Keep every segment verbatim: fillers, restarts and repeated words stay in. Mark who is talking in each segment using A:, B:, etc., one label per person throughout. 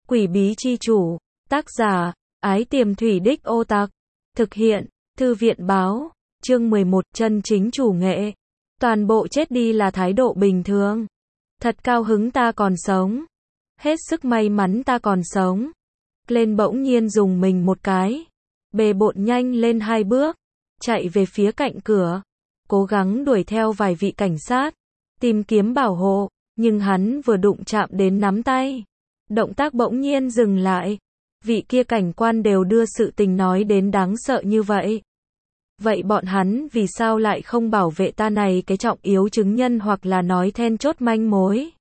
A: Quỷ bí chi chủ, tác giả, Ái Tiềm Thủy Đích Ô Tặc, thực hiện, Thư viện báo, chương mười một, chân chính chủ nghệ. Toàn bộ chết đi là thái độ bình thường. Thật cao hứng ta còn sống. Hết sức may mắn ta còn sống. Lên bỗng nhiên dùng mình một cái. Bề bộn nhanh lên hai bước. Chạy về phía cạnh cửa. Cố gắng đuổi theo vài vị cảnh sát. Tìm kiếm bảo hộ. Nhưng hắn vừa đụng chạm đến nắm tay. Động tác bỗng nhiên dừng lại. Vị kia cảnh quan đều đưa sự tình nói đến đáng sợ như vậy. Vậy bọn hắn vì sao lại không bảo vệ ta này cái trọng yếu chứng nhân hoặc là nói then chốt manh mối?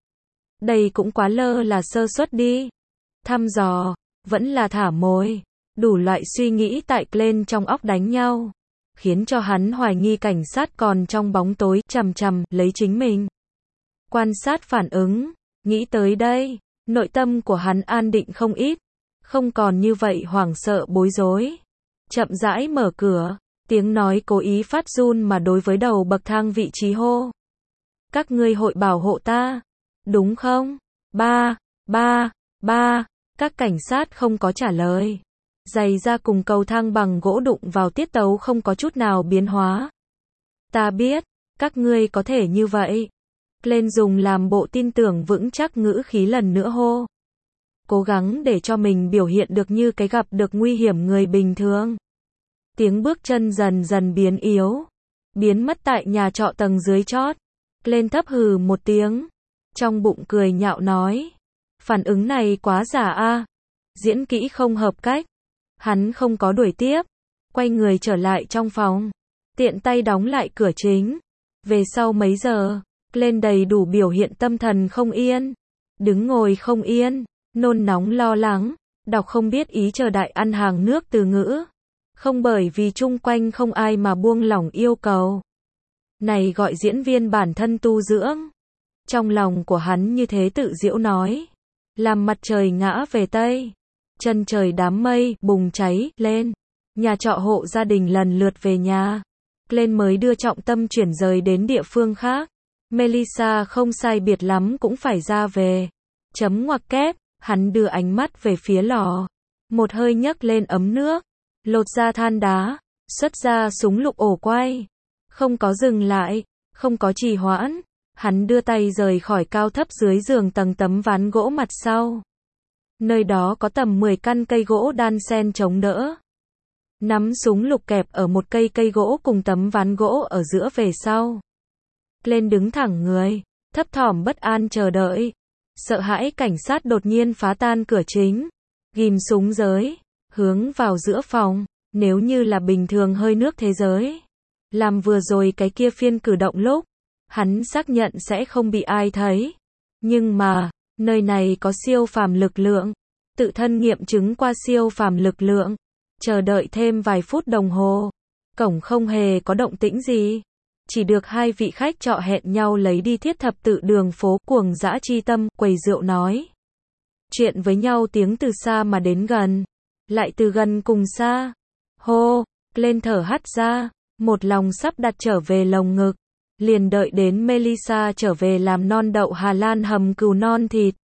A: Đây cũng quá lơ là sơ suất đi. Thăm dò, vẫn là thả mồi. Đủ loại suy nghĩ tại lên trong óc đánh nhau. Khiến cho hắn hoài nghi cảnh sát còn trong bóng tối chằm chằm lấy chính mình. Quan sát phản ứng, nghĩ tới đây, nội tâm của hắn an định không ít. Không còn như vậy hoảng sợ bối rối. Chậm rãi mở cửa. Tiếng nói cố ý phát run mà đối với đầu bậc thang vị trí hô. Các ngươi hội bảo hộ ta, đúng không? Ba, ba, ba, các cảnh sát không có trả lời. Giày ra cùng cầu thang bằng gỗ đụng vào tiết tấu không có chút nào biến hóa. Ta biết, các ngươi có thể như vậy. Lên dùng làm bộ tin tưởng vững chắc ngữ khí lần nữa hô. Cố gắng để cho mình biểu hiện được như cái gặp được nguy hiểm người bình thường. Tiếng bước chân dần dần biến yếu. Biến mất tại nhà trọ tầng dưới chót. Lên thấp hừ một tiếng. Trong bụng cười nhạo nói. Phản ứng này quá giả a. Diễn kỹ không hợp cách. Hắn không có đuổi tiếp. Quay người trở lại trong phòng. Tiện tay đóng lại cửa chính. Về sau mấy giờ. Lên đầy đủ biểu hiện tâm thần không yên. Đứng ngồi không yên. Nôn nóng lo lắng. Đọc không biết ý chờ đại ăn hàng nước từ ngữ. Không bởi vì chung quanh không ai mà buông lỏng yêu cầu. Này gọi diễn viên bản thân tu dưỡng. Trong lòng của hắn như thế tự giễu nói. Làm mặt trời ngã về Tây. Chân trời đám mây bùng cháy lên. Nhà trọ hộ gia đình lần lượt về nhà. Lên mới đưa trọng tâm chuyển rời đến địa phương khác. Melissa không sai biệt lắm cũng phải ra về. Chấm ngoặc kép. Hắn đưa ánh mắt về phía lò. Một hơi nhấc lên ấm nước. Lột ra than đá, xuất ra súng lục ổ quay. Không có dừng lại, không có trì hoãn. Hắn đưa tay rời khỏi cao thấp dưới giường tầng tấm ván gỗ mặt sau. Nơi đó có tầm mười căn cây gỗ đan xen chống đỡ. Nắm súng lục kẹp ở một cây cây gỗ cùng tấm ván gỗ ở giữa về sau. Lên đứng thẳng người, thấp thỏm bất an chờ đợi. Sợ hãi cảnh sát đột nhiên phá tan cửa chính. Ghim súng giới. Hướng vào giữa phòng, nếu như là bình thường hơi nước thế giới. Làm vừa rồi cái kia phiên cử động lúc, hắn xác nhận sẽ không bị ai thấy. Nhưng mà, nơi này có siêu phàm lực lượng. Tự thân nghiệm chứng qua siêu phàm lực lượng. Chờ đợi thêm vài phút đồng hồ. Cổng không hề có động tĩnh gì. Chỉ được hai vị khách trọ hẹn nhau lấy đi thiết thập tự đường phố cuồng dã chi tâm, quầy rượu nói. Chuyện với nhau tiếng từ xa mà đến gần. Lại từ gần cùng xa. Hô, lên thở hắt ra. Một lòng sắp đặt trở về lồng ngực. Liền đợi đến Melissa trở về làm non đậu Hà Lan hầm cừu non thịt.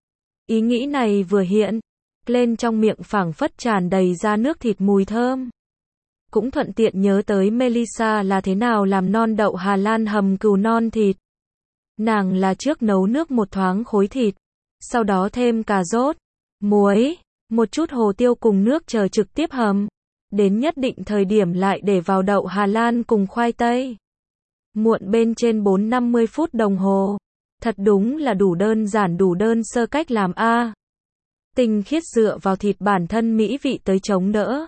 A: Ý nghĩ này vừa hiện. Lên trong miệng phảng phất tràn đầy ra nước thịt mùi thơm. Cũng thuận tiện nhớ tới Melissa là thế nào làm non đậu Hà Lan hầm cừu non thịt. Nàng là trước nấu nước một thoáng khối thịt. Sau đó thêm cà rốt, muối. Một chút hồ tiêu cùng nước chờ trực tiếp hầm. Đến nhất định thời điểm lại để vào đậu Hà Lan cùng khoai tây. Muộn bên trên bốn năm mươi phút đồng hồ. Thật đúng là đủ đơn giản đủ đơn sơ cách làm a. Tinh khiết dựa vào thịt bản thân mỹ vị tới chống đỡ.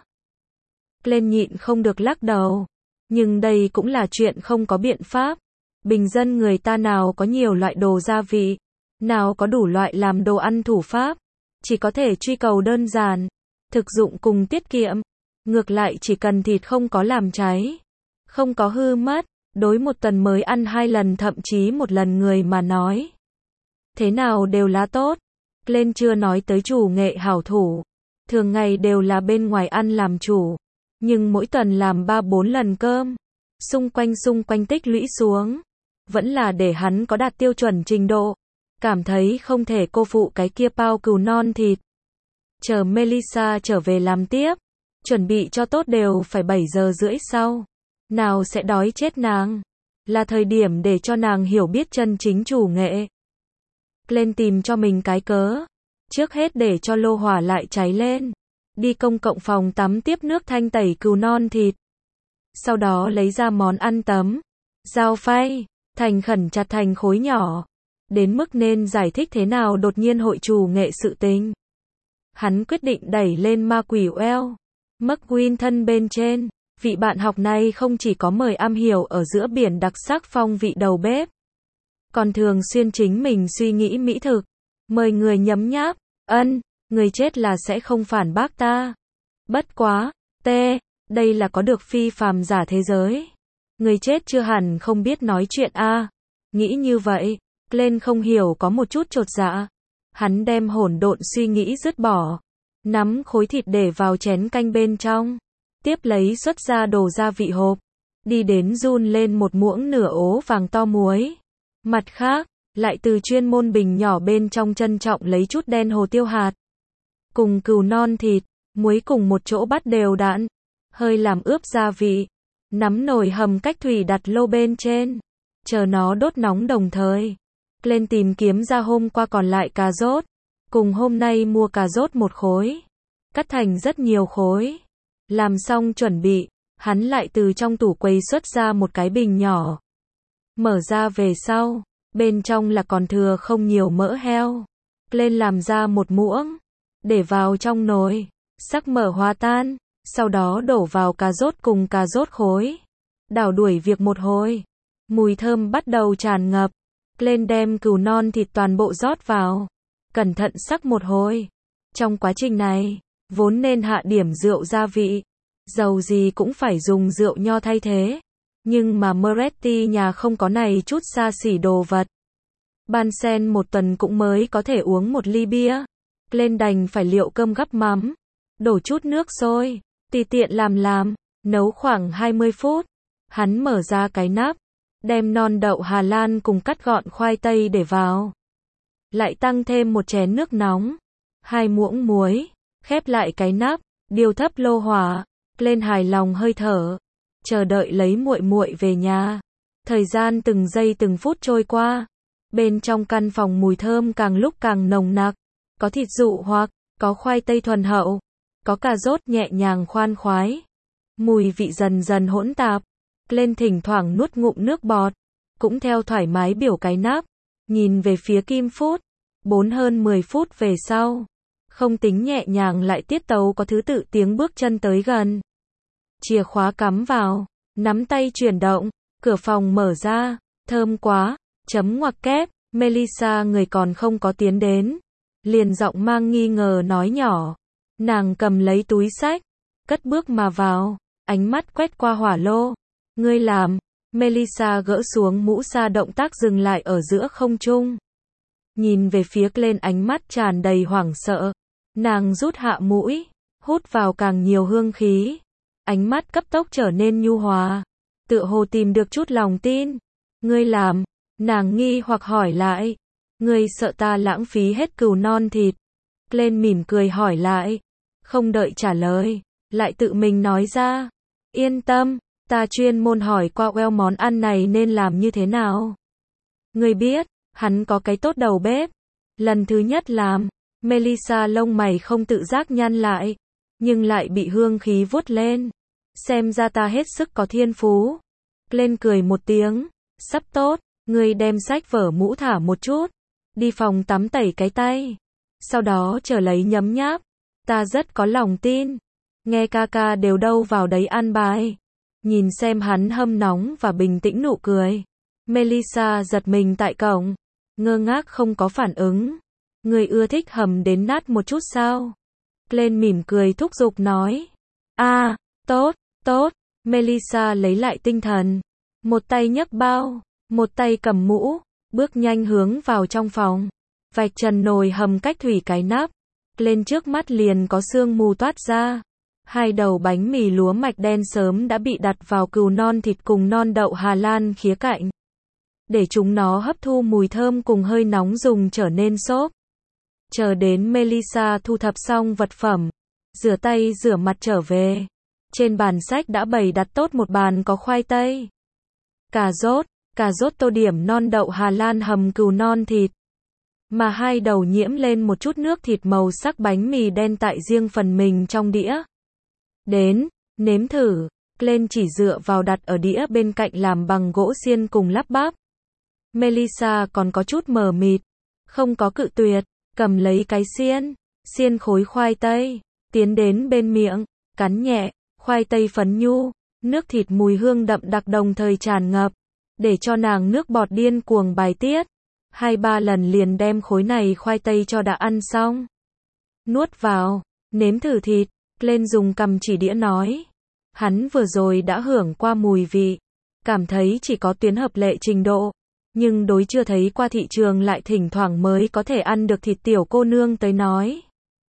A: Lên nhịn không được lắc đầu. Nhưng đây cũng là chuyện không có biện pháp. Bình dân người ta nào có nhiều loại đồ gia vị. Nào có đủ loại làm đồ ăn thủ pháp. Chỉ có thể truy cầu đơn giản, thực dụng cùng tiết kiệm. Ngược lại chỉ cần thịt không có làm cháy, không có hư mất, đối một tuần mới ăn hai lần thậm chí một lần người mà nói. Thế nào đều là tốt. Lên chưa nói tới chủ nghệ hảo thủ. Thường ngày đều là bên ngoài ăn làm chủ. Nhưng mỗi tuần làm ba bốn lần cơm. Xung quanh xung quanh tích lũy xuống. Vẫn là để hắn có đạt tiêu chuẩn trình độ. cảm thấy không thể cô phụ cái kia bao cừu non thịt. Chờ Melissa trở về làm tiếp, chuẩn bị cho tốt đều phải bảy giờ rưỡi sau. Nào sẽ đói chết nàng. Là thời điểm để cho nàng hiểu biết chân chính chủ nghệ. Lên tìm cho mình cái cớ. Trước hết để cho lô hỏa lại cháy lên. Đi công cộng phòng tắm tiếp nước thanh tẩy cừu non thịt. Sau đó lấy ra món ăn tấm. Dao phay, thành khẩn chặt thành khối nhỏ. Đến mức nên giải thích thế nào đột nhiên hội chủ nghệ sự tình. Hắn quyết định đẩy lên ma quỷ Well. McQueen thân bên trên. Vị bạn học này không chỉ có mời am hiểu ở giữa biển đặc sắc phong vị đầu bếp. Còn thường xuyên chính mình suy nghĩ mỹ thực. Mời người nhấm nháp. Ân, người chết là sẽ không phản bác ta. Bất quá, tê, đây là có được phi phàm giả thế giới. Người chết chưa hẳn không biết nói chuyện a. À. Nghĩ như vậy, Glenn không hiểu có một chút chột dạ. Hắn đem hỗn độn suy nghĩ dứt bỏ. Nắm khối thịt để vào chén canh bên trong. Tiếp lấy xuất ra đồ gia vị hộp. Đi đến run lên một muỗng nửa ố vàng to muối. Mặt khác, lại từ chuyên môn bình nhỏ bên trong trân trọng lấy chút đen hồ tiêu hạt. Cùng cừu non thịt, muối cùng một chỗ bắt đều đặn. Hơi làm ướp gia vị. Nắm nồi hầm cách thủy đặt lô bên trên. Chờ nó đốt nóng đồng thời. Lên tìm kiếm ra hôm qua còn lại cà rốt. Cùng hôm nay mua cà rốt một khối. Cắt thành rất nhiều khối. Làm xong chuẩn bị, hắn lại từ trong tủ quầy xuất ra một cái bình nhỏ. Mở ra về sau, bên trong là còn thừa không nhiều mỡ heo. Lên làm ra một muỗng, để vào trong nồi, sắc mỡ hòa tan, sau đó đổ vào cà rốt cùng cà rốt khối. Đảo đuổi việc một hồi, mùi thơm bắt đầu tràn ngập. Lên đem cừu non thịt toàn bộ rót vào, cẩn thận sắc một hồi. Trong quá trình này, vốn nên hạ điểm rượu gia vị, dầu gì cũng phải dùng rượu nho thay thế. Nhưng mà Moretti nhà không có này chút xa xỉ đồ vật. Bansen một tuần cũng mới có thể uống một ly bia. Lên đành phải liệu cơm gắp mắm, đổ chút nước sôi, tùy tiện làm làm, nấu khoảng hai mươi phút. Hắn mở ra cái nắp, đem non đậu Hà Lan cùng cắt gọn khoai tây để vào. Lại tăng thêm một chén nước nóng, hai muỗng muối, khép lại cái nắp, điều thấp lô hỏa. Lên hài lòng hơi thở, chờ đợi lấy muội muội về nhà. Thời gian từng giây từng phút trôi qua. Bên trong căn phòng mùi thơm càng lúc càng nồng nặc. Có thịt dụ hoặc, có khoai tây thuần hậu, có cà rốt nhẹ nhàng khoan khoái. Mùi vị dần dần hỗn tạp. Lên thỉnh thoảng nuốt ngụm nước bọt, cũng theo thoải mái biểu cái nắp, nhìn về phía Kim Phút. Bốn hơn mười phút về sau, không tính nhẹ nhàng lại tiết tấu có thứ tự tiếng bước chân tới gần. Chìa khóa cắm vào, nắm tay chuyển động, cửa phòng mở ra, thơm quá, chấm ngoặc kép, Melissa người còn không có tiến đến. Liền giọng mang nghi ngờ nói nhỏ, nàng cầm lấy túi xách, cất bước mà vào, ánh mắt quét qua hỏa lô. Ngươi làm, Melissa gỡ xuống mũ sa động tác dừng lại ở giữa không trung. Nhìn về phía lên ánh mắt tràn đầy hoảng sợ. Nàng rút hạ mũi, hút vào càng nhiều hương khí. Ánh mắt cấp tốc trở nên nhu hòa. Tựa hồ tìm được chút lòng tin. Ngươi làm, nàng nghi hoặc hỏi lại. Ngươi sợ ta lãng phí hết cừu non thịt. Lên mỉm cười hỏi lại. Không đợi trả lời, lại tự mình nói ra. Yên tâm, ta chuyên môn hỏi qua Well món ăn này nên làm như thế nào. Ngươi biết, hắn có cái tốt đầu bếp. Lần thứ nhất làm, Melissa lông mày không tự giác nhăn lại, nhưng lại bị hương khí vuốt lên. Xem ra ta hết sức có thiên phú. Lên cười một tiếng, sắp tốt, ngươi đem sách vở mũ thả một chút, đi phòng tắm tẩy cái tay, sau đó trở lấy nhấm nháp. Ta rất có lòng tin. Nghe ca ca đều đâu vào đấy ăn bài. Nhìn xem hắn hâm nóng và bình tĩnh nụ cười. Melissa giật mình tại cổng, ngơ ngác không có phản ứng. Ngươi ưa thích hầm đến nát một chút sao? Lên mỉm cười thúc giục nói. A, à, tốt, tốt. Melissa lấy lại tinh thần. Một tay nhấc bao, một tay cầm mũ, bước nhanh hướng vào trong phòng. Vạch trần nồi hầm cách thủy cái nắp. Lên trước mắt liền có sương mù toát ra. Hai đầu bánh mì lúa mạch đen sớm đã bị đặt vào cừu non thịt cùng non đậu Hà Lan khía cạnh. để chúng nó hấp thu mùi thơm cùng hơi nóng dùng trở nên xốp. Chờ đến Melissa thu thập xong vật phẩm, rửa tay rửa mặt trở về. Trên bàn sách đã bày đặt tốt một bàn có khoai tây, cà rốt, cà rốt tô điểm non đậu Hà Lan hầm cừu non thịt. Mà hai đầu nhiễm lên một chút nước thịt màu sắc bánh mì đen tại riêng phần mình trong đĩa. Đến, nếm thử, Glenn chỉ dựa vào đặt ở đĩa bên cạnh làm bằng gỗ xiên cùng lắp bắp. Melissa còn có chút mờ mịt, không có cự tuyệt, cầm lấy cái xiên, xiên khối khoai tây, tiến đến bên miệng, cắn nhẹ, khoai tây phấn nhu, nước thịt mùi hương đậm đặc đồng thời tràn ngập, để cho nàng nước bọt điên cuồng bài tiết. Hai ba lần liền đem khối này khoai tây cho đã ăn xong. Nuốt vào, nếm thử thịt, Glenn dùng cầm chỉ đĩa nói. Hắn vừa rồi đã hưởng qua mùi vị, cảm thấy chỉ có tuyến hợp lệ trình độ, nhưng đối chưa thấy qua thị trường lại thỉnh thoảng mới có thể ăn được thịt tiểu cô nương tới nói.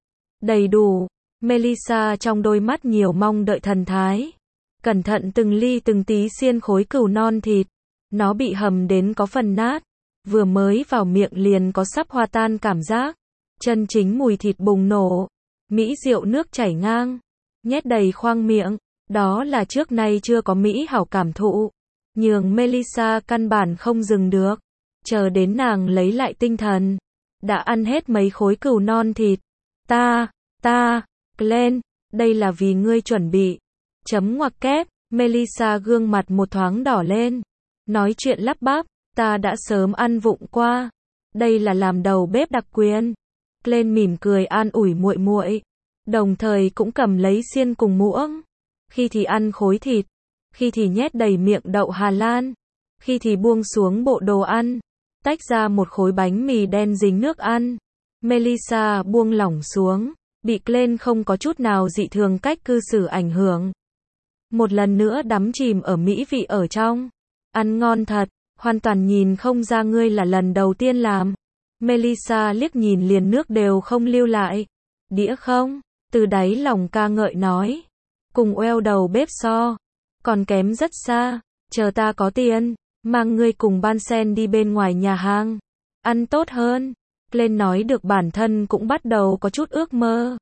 A: Đầy đủ, Melissa trong đôi mắt nhiều mong đợi thần thái. Cẩn thận từng ly từng tí xiên khối cừu non thịt, nó bị hầm đến có phần nát, vừa mới vào miệng liền có sắp hòa tan cảm giác. Chân chính mùi thịt bùng nổ, mỹ rượu nước chảy ngang, nhét đầy khoang miệng, đó là trước nay chưa có mỹ hảo cảm thụ. Nhường Melissa căn bản không dừng được, chờ đến nàng lấy lại tinh thần, đã ăn hết mấy khối cừu non thịt. Ta, ta, Glenn, đây là vì ngươi chuẩn bị. Chấm ngoặc kép, Melissa gương mặt một thoáng đỏ lên, nói chuyện lắp bắp, ta đã sớm ăn vụng qua. Đây là làm đầu bếp đặc quyền. Glenn mỉm cười an ủi muội muội, đồng thời cũng cầm lấy xiên cùng muỗng. Khi thì ăn khối thịt, khi thì nhét đầy miệng đậu Hà Lan, khi thì buông xuống bộ đồ ăn, tách ra một khối bánh mì đen dính nước ăn. Melissa buông lỏng xuống, bị Glenn không có chút nào dị thường cách cư xử ảnh hưởng. Một lần nữa đắm chìm ở mỹ vị ở trong. Ăn ngon thật, hoàn toàn nhìn không ra ngươi là lần đầu tiên làm. Melissa liếc nhìn liền nước đều không lưu lại. Đĩa không, từ đáy lòng ca ngợi nói. Cùng eo đầu bếp so, còn kém rất xa. Chờ ta có tiền, mang ngươi cùng Ban Sen đi bên ngoài nhà hàng, ăn tốt hơn. Glenn nói được bản thân cũng bắt đầu có chút ước mơ.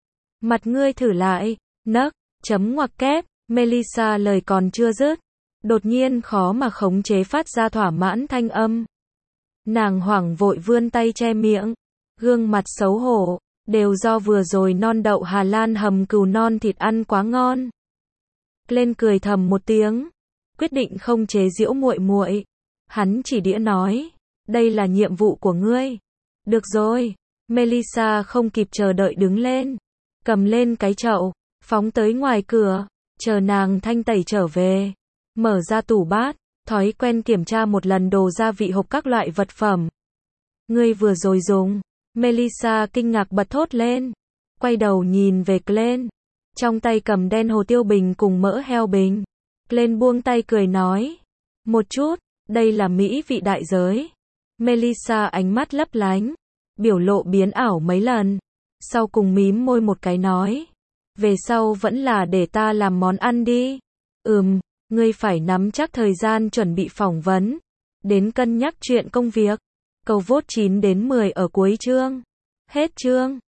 A: Mặt ngươi thử lại, nấc, chấm ngoặc kép, Melissa lời còn chưa dứt, đột nhiên khó mà khống chế phát ra thỏa mãn thanh âm. Nàng hoảng vội vươn tay che miệng, gương mặt xấu hổ, đều do vừa rồi non đậu Hà Lan hầm cừu non thịt ăn quá ngon. Glenn cười thầm một tiếng, quyết định không chế giễu muội muội. Hắn chỉ đĩa nói, đây là nhiệm vụ của ngươi. Được rồi, Melissa không kịp chờ đợi đứng lên, cầm lên cái chậu, phóng tới ngoài cửa, chờ nàng thanh tẩy trở về, mở ra tủ bát, thói quen kiểm tra một lần đồ gia vị hộp các loại vật phẩm. Ngươi vừa rồi dùng, Melissa kinh ngạc bật thốt lên, quay đầu nhìn về Glenn, trong tay cầm đen hồ tiêu bình cùng mỡ heo bình. Glenn buông tay cười nói, một chút, đây là mỹ vị đại giới. Melissa ánh mắt lấp lánh, biểu lộ biến ảo mấy lần, sau cùng mím môi một cái nói, về sau vẫn là để ta làm món ăn đi. Ừm, ngươi phải nắm chắc thời gian chuẩn bị phỏng vấn, đến cân nhắc chuyện công việc. Câu vote chín đến mười ở cuối chương. Hết chương.